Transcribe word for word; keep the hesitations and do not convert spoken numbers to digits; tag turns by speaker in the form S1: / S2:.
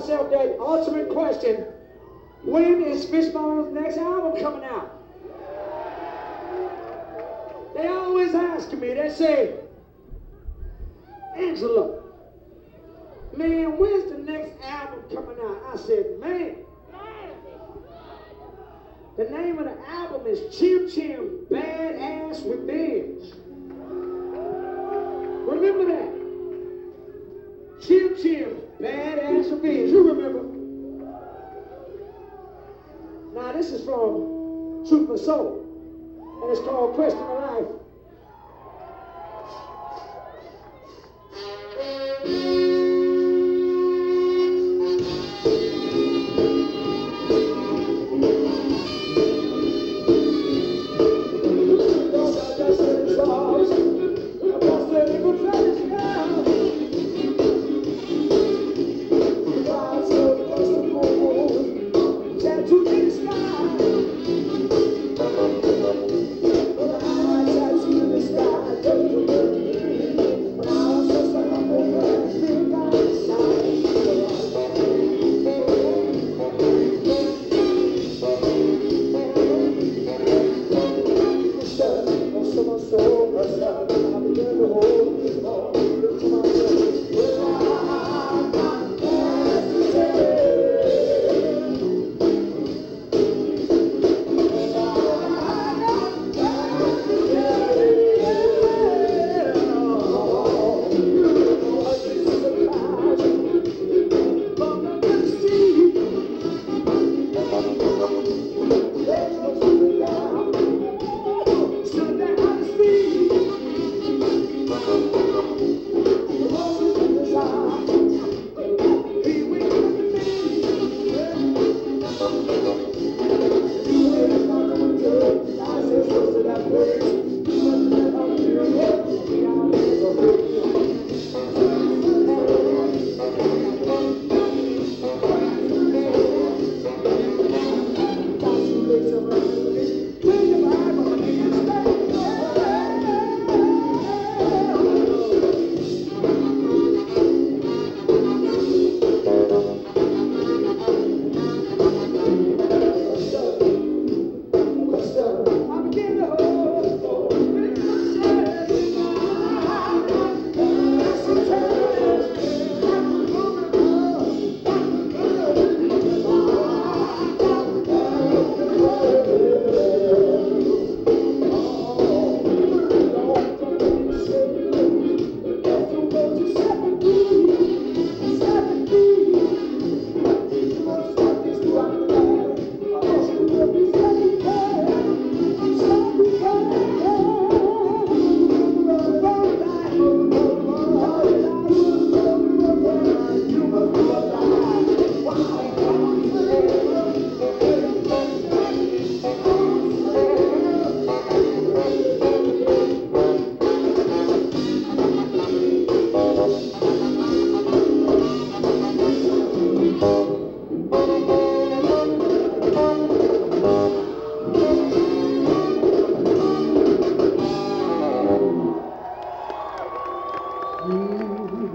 S1: myself that ultimate question, when is Fishbone's next album coming out? They always ask me, they say, Angela, man, when's the next album coming out? I said, man, the name of the album is Chim Chim Badass Revenge. Remember that? Chim Chim Badass Revenge. You remember? Now this is from Truth for Soul, and it's called Question of Life.